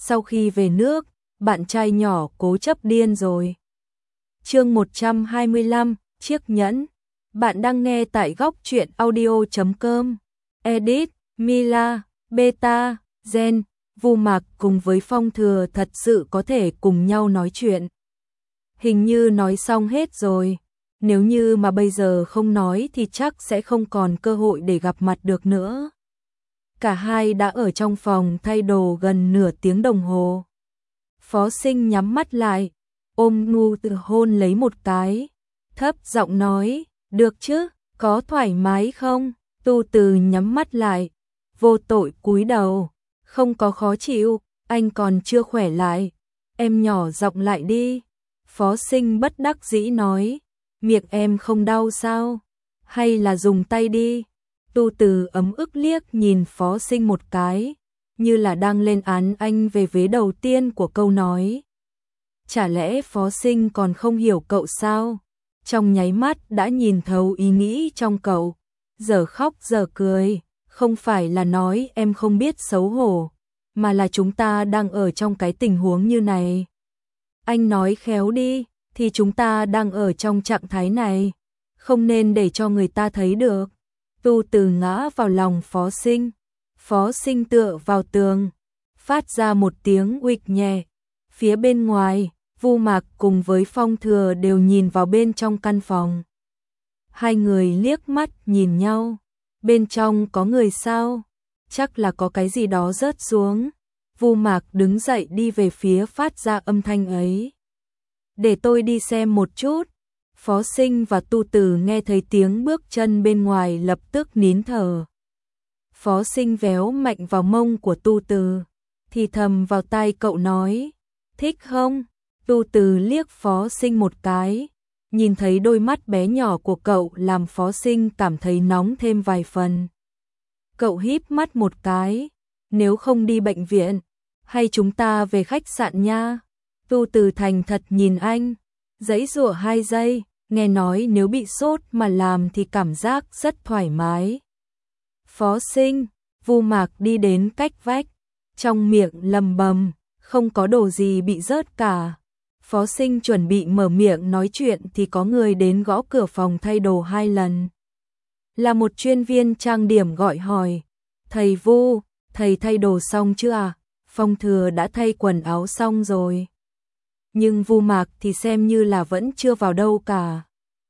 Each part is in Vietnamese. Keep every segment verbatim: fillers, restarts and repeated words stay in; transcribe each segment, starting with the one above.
sau khi về nước, bạn trai nhỏ cố chấp điên rồi. Chương một trăm hai mươi lăm, chiếc nhẫn. Bạn đang nghe tại góc truyện audio chấm com. Edit, Mila, Beta, Gen, Vu Mạc cùng với Phong Thừa thật sự có thể cùng nhau nói chuyện. Hình như nói xong hết rồi. Nếu như mà bây giờ không nói thì chắc sẽ không còn cơ hội để gặp mặt được nữa. Cả hai đã ở trong phòng thay đồ gần nửa tiếng đồng hồ. Phó Sinh nhắm mắt lại, ôm ngu từ hôn lấy một cái. Thấp giọng nói, được chứ, có thoải mái không? Tu Từ nhắm mắt lại, vô tội cúi đầu, không có khó chịu, anh còn chưa khỏe lại. Em nhỏ giọng lại đi. Phó Sinh bất đắc dĩ nói, miệng em không đau sao? Hay là dùng tay đi? Tu Từ ấm ức liếc nhìn Phó Sinh một cái, như là đang lên án anh về vế đầu tiên của câu nói. Chả lẽ Phó Sinh còn không hiểu cậu sao? Trong nháy mắt đã nhìn thấu ý nghĩ trong cậu, giờ khóc giờ cười, không phải là nói em không biết xấu hổ, mà là chúng ta đang ở trong cái tình huống như này. Anh nói khéo đi, thì chúng ta đang ở trong trạng thái này, không nên để cho người ta thấy được. Tu Từ ngã vào lòng Phó Sinh, Phó Sinh tựa vào tường, phát ra một tiếng uịch nhẹ. Phía bên ngoài, Vu Mạc cùng với Phong Thừa đều nhìn vào bên trong căn phòng. Hai người liếc mắt nhìn nhau, bên trong có người sao? Chắc là có cái gì đó rớt xuống. Vu Mạc đứng dậy đi về phía phát ra âm thanh ấy. Để tôi đi xem một chút. Phó Sinh và Tu Từ nghe thấy tiếng bước chân bên ngoài lập tức nín thở. Phó Sinh véo mạnh vào mông của Tu Từ, thì thầm vào tai cậu nói, thích không? Tu Từ liếc Phó Sinh một cái, nhìn thấy đôi mắt bé nhỏ của cậu làm Phó Sinh cảm thấy nóng thêm vài phần. Cậu híp mắt một cái, nếu không đi bệnh viện, hay chúng ta về khách sạn nha? Tu Từ thành thật nhìn anh, giãy giụa hai giây, nghe nói nếu bị sốt mà làm thì cảm giác rất thoải mái. Phó Sinh, Vu Mạc đi đến cách vách, trong miệng lầm bầm, không có đồ gì bị rớt cả. Phó Sinh chuẩn bị mở miệng nói chuyện thì có người đến gõ cửa phòng thay đồ hai lần. Là một chuyên viên trang điểm gọi hỏi, thầy Vu, thầy thay đồ xong chưa à? Phong Thừa đã thay quần áo xong rồi. Nhưng Vu Mạc thì xem như là vẫn chưa vào đâu cả.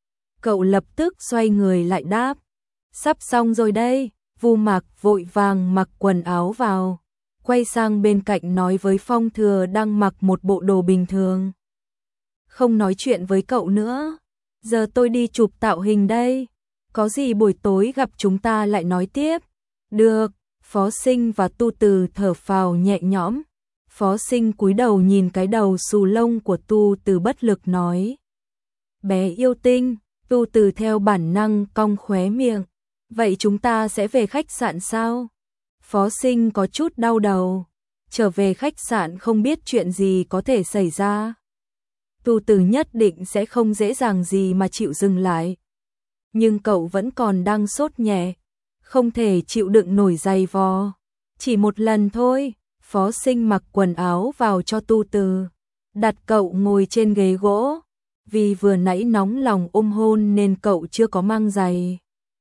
Cậu lập tức xoay người lại đáp, sắp xong rồi đây. Vu Mạc vội vàng mặc quần áo vào, quay sang bên cạnh nói với Phong Thừa đang mặc một bộ đồ bình thường. Không nói chuyện với cậu nữa, giờ tôi đi chụp tạo hình đây, có gì buổi tối gặp chúng ta lại nói tiếp. Được, Phó Sinh và Tu Từ thở phào nhẹ nhõm. Phó Sinh cúi đầu nhìn cái đầu xù lông của Tu Từ bất lực nói, bé yêu tinh. Tu Từ theo bản năng cong khóe miệng, vậy chúng ta sẽ về khách sạn sao? Phó Sinh có chút đau đầu, trở về khách sạn không biết chuyện gì có thể xảy ra. Tu Từ nhất định sẽ không dễ dàng gì mà chịu dừng lại. Nhưng cậu vẫn còn đang sốt nhẹ, không thể chịu đựng nổi giày vò. Chỉ một lần thôi. Phó Sinh mặc quần áo vào cho Tu Từ, đặt cậu ngồi trên ghế gỗ. Vì vừa nãy nóng lòng ôm hôn nên cậu chưa có mang giày.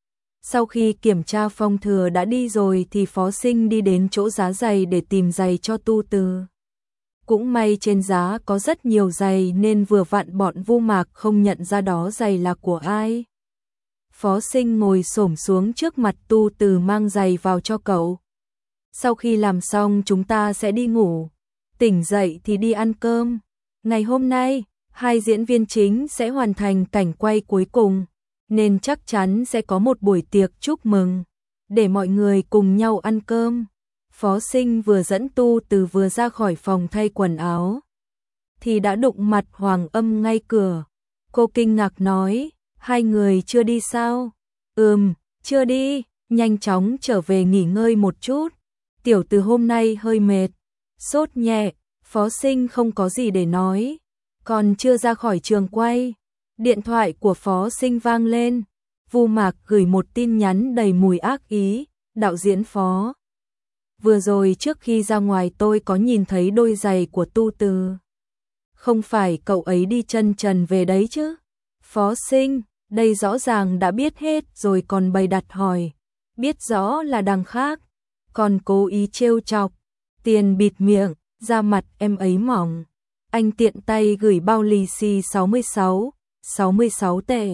Sau khi kiểm tra Phong Thừa đã đi rồi thì Phó Sinh đi đến chỗ giá giày để tìm giày cho Tu Từ. Cũng may trên giá có rất nhiều giày nên vừa vặn bọn Vu Mạc không nhận ra đó giày là của ai. Phó Sinh ngồi xổm xuống trước mặt Tu Từ mang giày vào cho cậu. Sau khi làm xong chúng ta sẽ đi ngủ, tỉnh dậy thì đi ăn cơm. Ngày hôm nay, hai diễn viên chính sẽ hoàn thành cảnh quay cuối cùng, nên chắc chắn sẽ có một buổi tiệc chúc mừng, để mọi người cùng nhau ăn cơm. Phó Sinh vừa dẫn Tu Từ vừa ra khỏi phòng thay quần áo, thì đã đụng mặt Hoàng Âm ngay cửa. Cô kinh ngạc nói, hai người chưa đi sao? Ừm, chưa đi, nhanh chóng trở về nghỉ ngơi một chút. Tiểu Từ hôm nay hơi mệt, sốt nhẹ. Phó Sinh không có gì để nói, còn chưa ra khỏi trường quay, điện thoại của Phó Sinh vang lên. Vu Mạc gửi một tin nhắn đầy mùi ác ý, đạo diễn Phó vừa rồi trước khi ra ngoài tôi có nhìn thấy đôi giày của Tu Từ. Không phải cậu ấy đi chân trần về đấy chứ? Phó Sinh, đây rõ ràng đã biết hết rồi còn bày đặt hỏi, biết rõ là đằng khác, còn cố ý trêu chọc. Tiền bịt miệng, da mặt em ấy mỏng. Anh tiện tay gửi bao lì xì sáu mươi sáu, sáu mươi sáu tệ.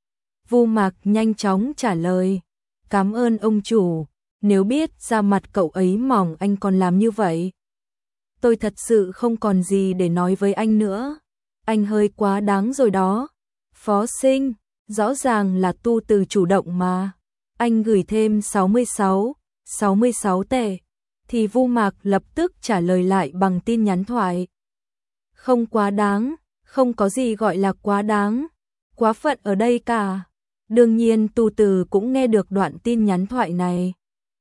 Vu Mạc nhanh chóng trả lời, cảm ơn ông chủ, nếu biết da mặt cậu ấy mỏng anh còn làm như vậy. Tôi thật sự không còn gì để nói với anh nữa, anh hơi quá đáng rồi đó. Phó Sinh, rõ ràng là Tu Từ chủ động mà. Anh gửi thêm sáu mươi sáu, sáu mươi sáu tệ, thì Vu Mạc lập tức trả lời lại bằng tin nhắn thoại. Không quá đáng, không có gì gọi là quá đáng, quá phận ở đây cả. Đương nhiên Tu Từ cũng nghe được đoạn tin nhắn thoại này.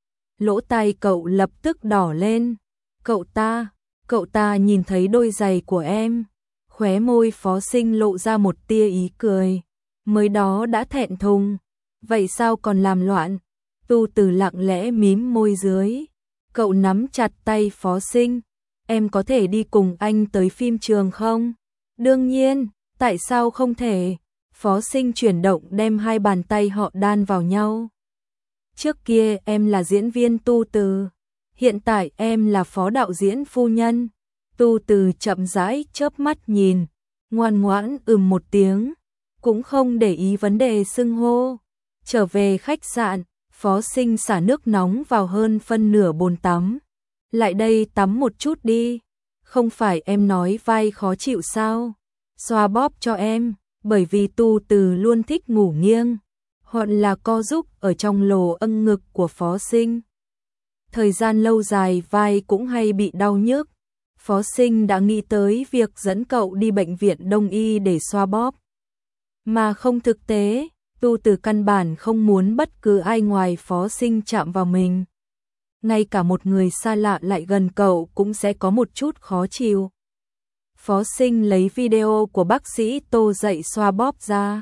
Lỗ tai cậu lập tức đỏ lên. Cậu ta, cậu ta nhìn thấy đôi giày của em. Khóe môi Phó Sinh lộ ra một tia ý cười. Mới đó đã thẹn thùng, vậy sao còn làm loạn? Tu Từ lặng lẽ mím môi dưới. Cậu nắm chặt tay Phó Sinh. Em có thể đi cùng anh tới phim trường không? Đương nhiên, tại sao không thể? Phó Sinh chuyển động đem hai bàn tay họ đan vào nhau. Trước kia em là diễn viên Tu Từ, hiện tại em là phó đạo diễn phu nhân. Tu Từ chậm rãi chớp mắt nhìn, ngoan ngoãn ừm một tiếng, cũng không để ý vấn đề xưng hô. Trở về khách sạn, Phó Sinh xả nước nóng vào hơn phân nửa bồn tắm. Lại đây tắm một chút đi, không phải em nói vai khó chịu sao? Xoa bóp cho em, bởi vì Tu Từ luôn thích ngủ nghiêng, hoặc là co giúp ở trong lỗ âng ngực của Phó Sinh. Thời gian lâu dài vai cũng hay bị đau nhức. Phó Sinh đã nghĩ tới việc dẫn cậu đi bệnh viện Đông y để xoa bóp. Mà không thực tế, Tu Từ căn bản không muốn bất cứ ai ngoài Phó Sinh chạm vào mình. Ngay cả một người xa lạ lại gần cậu cũng sẽ có một chút khó chịu. Phó Sinh lấy video của bác sĩ Tô dạy xoa bóp ra.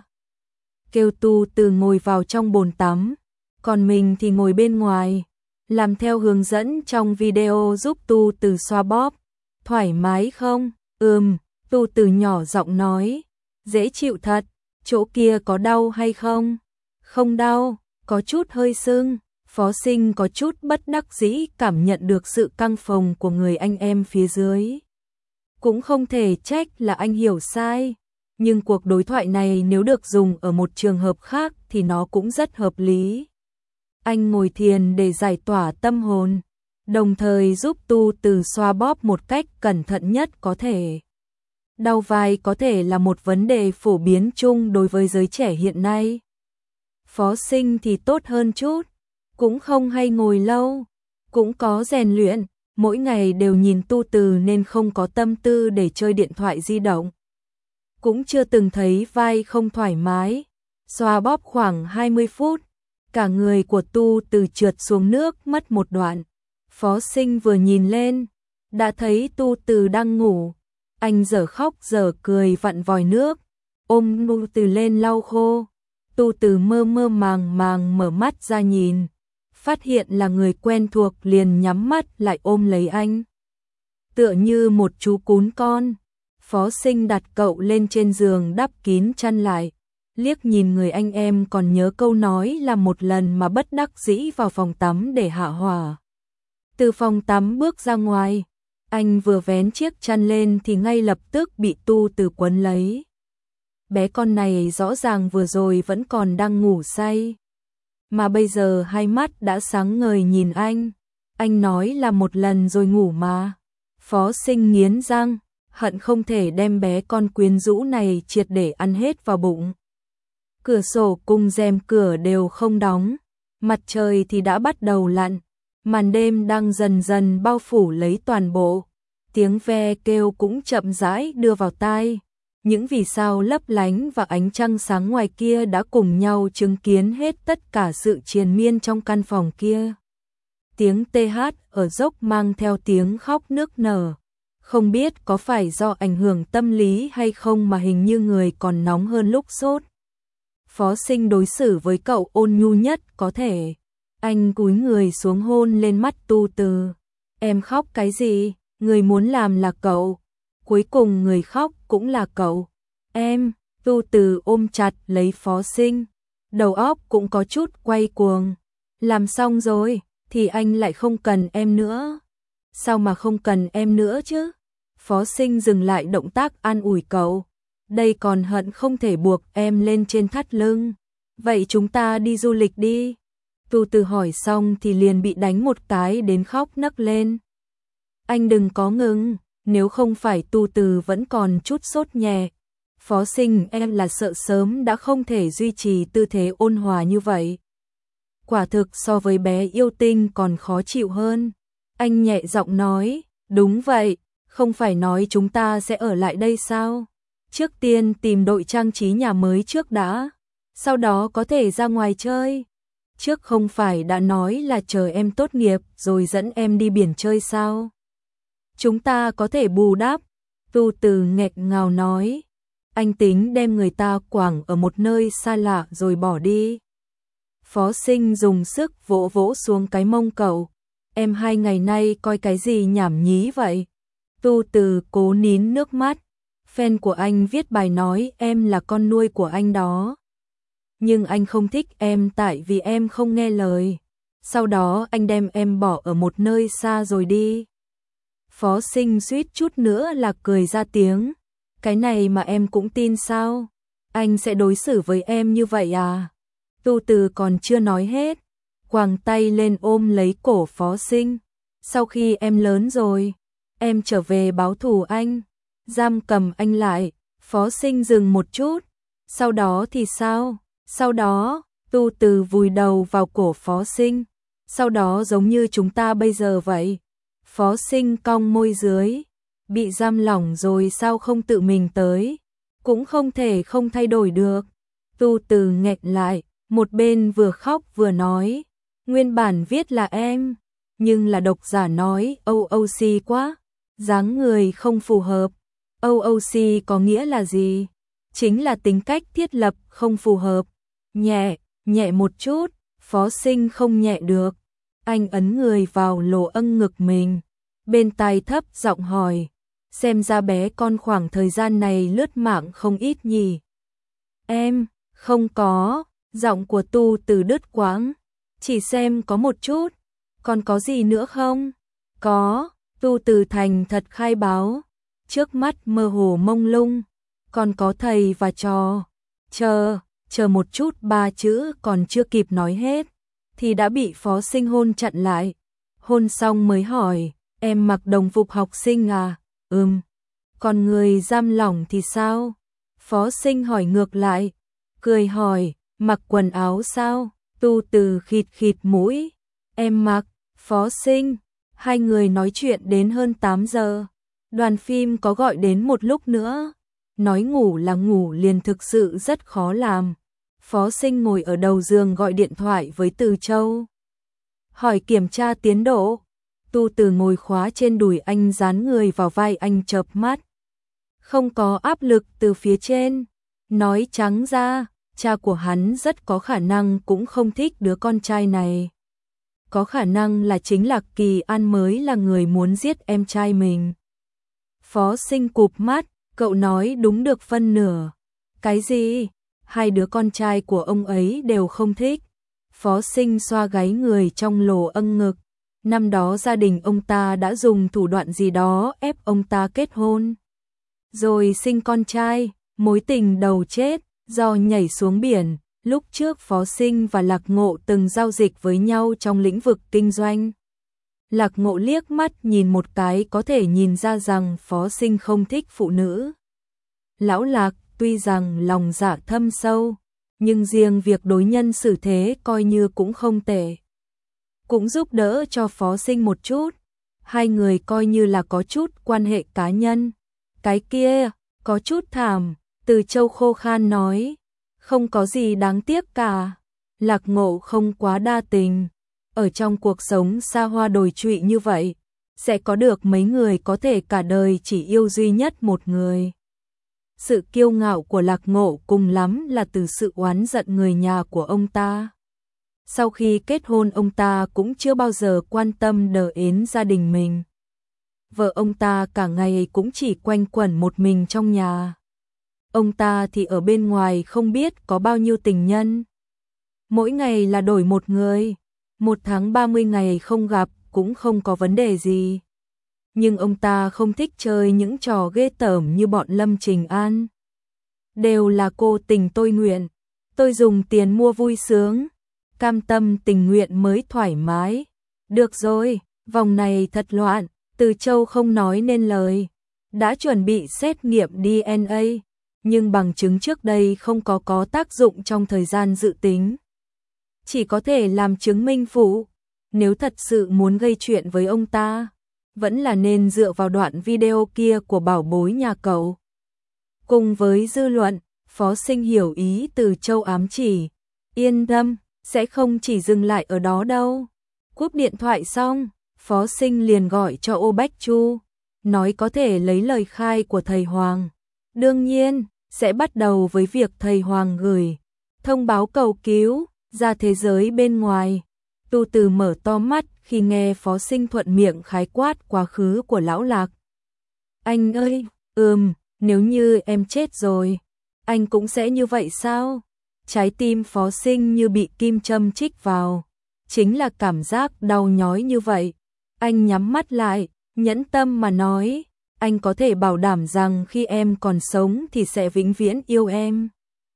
Kêu Tu Từ ngồi vào trong bồn tắm, còn mình thì ngồi bên ngoài, làm theo hướng dẫn trong video giúp Tu Từ xoa bóp. Thoải mái không? Ừm, Tu Từ nhỏ giọng nói. Dễ chịu thật, chỗ kia có đau hay không? Không đau, có chút hơi sưng. Phó Sinh có chút bất đắc dĩ cảm nhận được sự căng phồng của người anh em phía dưới. Cũng không thể trách là anh hiểu sai, nhưng cuộc đối thoại này nếu được dùng ở một trường hợp khác thì nó cũng rất hợp lý. Anh ngồi thiền để giải tỏa tâm hồn, đồng thời giúp Tu Từ xoa bóp một cách cẩn thận nhất có thể. Đau vai có thể là một vấn đề phổ biến chung đối với giới trẻ hiện nay. Phó Sinh thì tốt hơn chút, cũng không hay ngồi lâu, cũng có rèn luyện, mỗi ngày đều nhìn Tu Từ nên không có tâm tư để chơi điện thoại di động. Cũng chưa từng thấy vai không thoải mái, xoa bóp khoảng hai mươi phút, cả người của Tu Từ trượt xuống nước mất một đoạn. Phó Sinh vừa nhìn lên, đã thấy Tu Từ đang ngủ, anh dở khóc dở cười vặn vòi nước, ôm Tu Từ lên lau khô. Tu Từ mơ mơ màng màng mở mắt ra nhìn, phát hiện là người quen thuộc liền nhắm mắt lại ôm lấy anh. Tựa như một chú cún con, Phó Sinh đặt cậu lên trên giường đắp kín chăn lại, liếc nhìn người anh em còn nhớ câu nói là một lần mà bất đắc dĩ vào phòng tắm để hạ hỏa. Từ phòng tắm bước ra ngoài, anh vừa vén chiếc chăn lên thì ngay lập tức bị Tu Từ quấn lấy. Bé con này rõ ràng vừa rồi vẫn còn đang ngủ say, mà bây giờ hai mắt đã sáng ngời nhìn anh. Anh nói là một lần rồi ngủ mà. Phó Sinh nghiến răng, hận không thể đem bé con quyến rũ này triệt để ăn hết vào bụng. Cửa sổ cùng rèm cửa đều không đóng, mặt trời thì đã bắt đầu lặn, màn đêm đang dần dần bao phủ lấy toàn bộ. Tiếng ve kêu cũng chậm rãi đưa vào tai. Những vì sao lấp lánh và ánh trăng sáng ngoài kia đã cùng nhau chứng kiến hết tất cả sự triền miên trong căn phòng kia. Tiếng tê hát ở dốc mang theo tiếng khóc nức nở. Không biết có phải do ảnh hưởng tâm lý hay không mà hình như người còn nóng hơn lúc sốt. Phó Sinh đối xử với cậu ôn nhu nhất có thể. Anh cúi người xuống hôn lên mắt Tu Từ. Em khóc cái gì? Người muốn làm là cậu. Cuối cùng người khóc cũng là cậu. Em, Tu Từ ôm chặt lấy Phó Sinh. Đầu óc cũng có chút quay cuồng. Làm xong rồi, thì anh lại không cần em nữa. Sao mà không cần em nữa chứ? Phó Sinh dừng lại động tác an ủi cậu. Đây còn hận không thể buộc em lên trên thắt lưng. Vậy chúng ta đi du lịch đi. Tu Từ hỏi xong thì liền bị đánh một cái đến khóc nấc lên. Anh đừng có ngừng, nếu không phải Tu Từ vẫn còn chút sốt nhẹ. Phó Sinh em là sợ sớm đã không thể duy trì tư thế ôn hòa như vậy. Quả thực so với bé yêu tinh còn khó chịu hơn. Anh nhẹ giọng nói, đúng vậy, không phải nói chúng ta sẽ ở lại đây sao? Trước tiên tìm đội trang trí nhà mới trước đã, sau đó có thể ra ngoài chơi. Trước không phải đã nói là chờ em tốt nghiệp rồi dẫn em đi biển chơi sao? Chúng ta có thể bù đắp. Tu Từ nghẹn ngào nói, anh tính đem người ta quẳng ở một nơi xa lạ rồi bỏ đi. Phó Sinh dùng sức vỗ vỗ xuống cái mông cậu. Em hai ngày nay coi cái gì nhảm nhí vậy? Tu Từ cố nín nước mắt. Fan của anh viết bài nói em là con nuôi của anh đó. Nhưng anh không thích em tại vì em không nghe lời. Sau đó anh đem em bỏ ở một nơi xa rồi đi. Phó Sinh suýt chút nữa là cười ra tiếng. Cái này mà em cũng tin sao? Anh sẽ đối xử với em như vậy à? Tu Từ còn chưa nói hết, quàng tay lên ôm lấy cổ Phó Sinh. Sau khi em lớn rồi, em trở về báo thù anh, giam cầm anh lại. Phó Sinh dừng một chút. Sau đó thì sao? Sau đó, Tu Từ vùi đầu vào cổ Phó Sinh. Sau đó giống như chúng ta bây giờ vậy. Phó Sinh cong môi dưới. Bị giam lỏng rồi sao không tự mình tới? Cũng không thể không thay đổi được. Tu Từ nghẹn lại, một bên vừa khóc vừa nói. Nguyên bản viết là em, nhưng là độc giả nói o o xê quá, dáng người không phù hợp. o o xê có nghĩa là gì? Chính là tính cách thiết lập không phù hợp. Nhẹ, nhẹ một chút, Phó Sinh không nhẹ được. Anh ấn người vào lỗ âng ngực mình, bên tai thấp giọng hỏi, xem ra bé con khoảng thời gian này lướt mạng không ít nhỉ? Em, không có, giọng của Tu Từ đứt quãng, chỉ xem có một chút. Còn có gì nữa không? Có, Tu Từ thành thật khai báo, trước mắt mơ hồ mông lung, còn có thầy và trò. Chờ, chờ một chút, ba chữ còn chưa kịp nói hết thì đã bị Phó Sinh hôn chặn lại. Hôn xong mới hỏi, em mặc đồng phục học sinh à? Ừm. Còn người giam lỏng thì sao? Phó Sinh hỏi ngược lại, cười hỏi, mặc quần áo sao? Tu Từ khịt khịt mũi, em mặc. Phó Sinh, hai người nói chuyện đến hơn tám giờ. Đoàn phim có gọi đến một lúc nữa. Nói ngủ là ngủ liền thực sự rất khó làm. Phó Sinh ngồi ở đầu giường gọi điện thoại với Từ Châu, hỏi kiểm tra tiến độ. Tu Từ ngồi khóa trên đùi anh, dán người vào vai anh chợp mắt. Không có áp lực từ phía trên. Nói trắng ra, cha của hắn rất có khả năng cũng không thích đứa con trai này. Có khả năng là chính Lạc Kỳ An mới là người muốn giết em trai mình. Phó Sinh cụp mắt, cậu nói đúng được phân nửa. Cái gì? Hai đứa con trai của ông ấy đều không thích. Phó Sinh xoa gáy người trong lỗ âng ngực. Năm đó gia đình ông ta đã dùng thủ đoạn gì đó ép ông ta kết hôn. Rồi sinh con trai, mối tình đầu chết, do nhảy xuống biển. Lúc trước Phó Sinh và Lạc Ngộ từng giao dịch với nhau trong lĩnh vực kinh doanh. Lạc Ngộ liếc mắt nhìn một cái có thể nhìn ra rằng Phó Sinh không thích phụ nữ. Lão Lạc tuy rằng lòng dạ thâm sâu, nhưng riêng việc đối nhân xử thế coi như cũng không tệ. Cũng giúp đỡ cho Phó Sinh một chút. Hai người coi như là có chút quan hệ cá nhân. Cái kia, có chút thảm, Từ Châu khô khan nói. Không có gì đáng tiếc cả. Lạc Ngộ không quá đa tình. Ở trong cuộc sống xa hoa đồi trụy như vậy, sẽ có được mấy người có thể cả đời chỉ yêu duy nhất một người. Sự kiêu ngạo của Lạc Ngộ cùng lắm là từ sự oán giận người nhà của ông ta. Sau khi kết hôn ông ta cũng chưa bao giờ quan tâm đến gia đình mình. Vợ ông ta cả ngày cũng chỉ quanh quẩn một mình trong nhà. Ông ta thì ở bên ngoài không biết có bao nhiêu tình nhân. Mỗi ngày là đổi một người, một tháng ba mươi ngày không gặp cũng không có vấn đề gì. Nhưng ông ta không thích chơi những trò ghê tởm như bọn Lâm Trình An. Đều là cô tình tôi nguyện, tôi dùng tiền mua vui sướng, cam tâm tình nguyện mới thoải mái. Được rồi, vòng này thật loạn, Từ Châu không nói nên lời. Đã chuẩn bị xét nghiệm đê en a, nhưng bằng chứng trước đây không có có tác dụng trong thời gian dự tính. Chỉ có thể làm chứng minh phụ. Nếu thật sự muốn gây chuyện với ông ta, vẫn là nên dựa vào đoạn video kia của bảo bối nhà cậu. Cùng với dư luận, Phó Sinh hiểu ý Từ Châu ám chỉ. Yên tâm, sẽ không chỉ dừng lại ở đó đâu. Cúp điện thoại xong, Phó Sinh liền gọi cho Ô Bách Chu, nói có thể lấy lời khai của thầy Hoàng. Đương nhiên, sẽ bắt đầu với việc thầy Hoàng gửi thông báo cầu cứu ra thế giới bên ngoài. Tu Từ mở to mắt khi nghe Phó Sinh thuận miệng khái quát quá khứ của lão Lạc. Anh ơi, ừm, nếu như em chết rồi, anh cũng sẽ như vậy sao? Trái tim Phó Sinh như bị kim châm chích vào, chính là cảm giác đau nhói như vậy. Anh nhắm mắt lại, nhẫn tâm mà nói, anh có thể bảo đảm rằng khi em còn sống thì sẽ vĩnh viễn yêu em.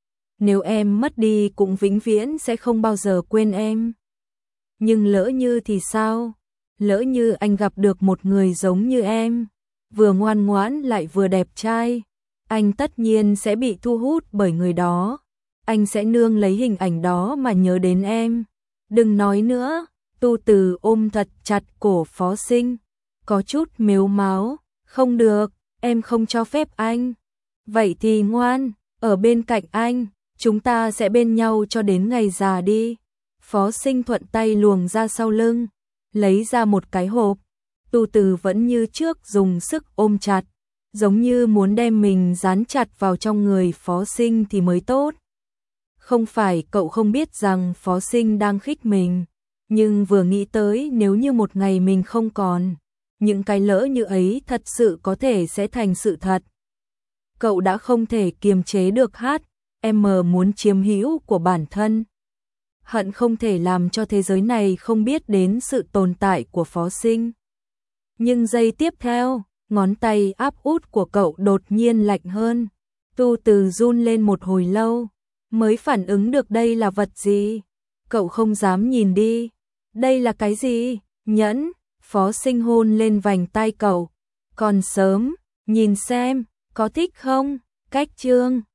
Nếu em mất đi cũng vĩnh viễn sẽ không bao giờ quên em. Nhưng lỡ như thì sao? Lỡ như anh gặp được một người giống như em, vừa ngoan ngoãn lại vừa đẹp trai, anh tất nhiên sẽ bị thu hút bởi người đó. Anh sẽ nương lấy hình ảnh đó mà nhớ đến em. Đừng nói nữa. Tu Từ ôm thật chặt cổ Phó Sinh, có chút mếu máo. Không được, em không cho phép anh. Vậy thì ngoan, ở bên cạnh anh, chúng ta sẽ bên nhau cho đến ngày già đi. Phó Sinh thuận tay luồng ra sau lưng, lấy ra một cái hộp. Tu Từ vẫn như trước dùng sức ôm chặt, giống như muốn đem mình dán chặt vào trong người Phó Sinh thì mới tốt. Không phải cậu không biết rằng Phó Sinh đang khích mình, nhưng vừa nghĩ tới nếu như một ngày mình không còn, những cái lỡ như ấy thật sự có thể sẽ thành sự thật. Cậu đã không thể kiềm chế được hát, em muốn chiếm hữu của bản thân. Hận không thể làm cho thế giới này không biết đến sự tồn tại của Phó Sinh. Nhưng giây tiếp theo, ngón tay áp út của cậu đột nhiên lạnh hơn. Tu Từ run lên một hồi lâu, mới phản ứng được đây là vật gì. Cậu không dám nhìn đi. Đây là cái gì? Nhẫn. Phó Sinh hôn lên vành tai cậu. Còn sớm, nhìn xem, có thích không? Cách chương